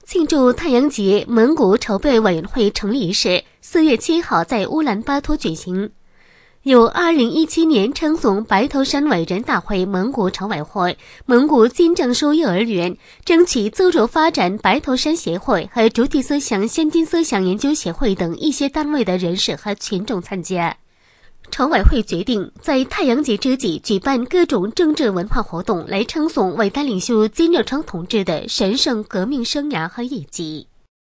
庆祝太阳节蒙古筹备委员会成立仪式4月7号在乌兰巴托举行。由2017年称颂白头山伟人大会蒙古常委会、蒙古金正书幼儿园、争取自主发展白头山协会和主体思想先进思想研究协会等一些单位的人士和群众参加。常委会决定在太阳节之际举办各种政治文化活动，来称颂伟大领袖金日成同志的神圣革命生涯和业绩。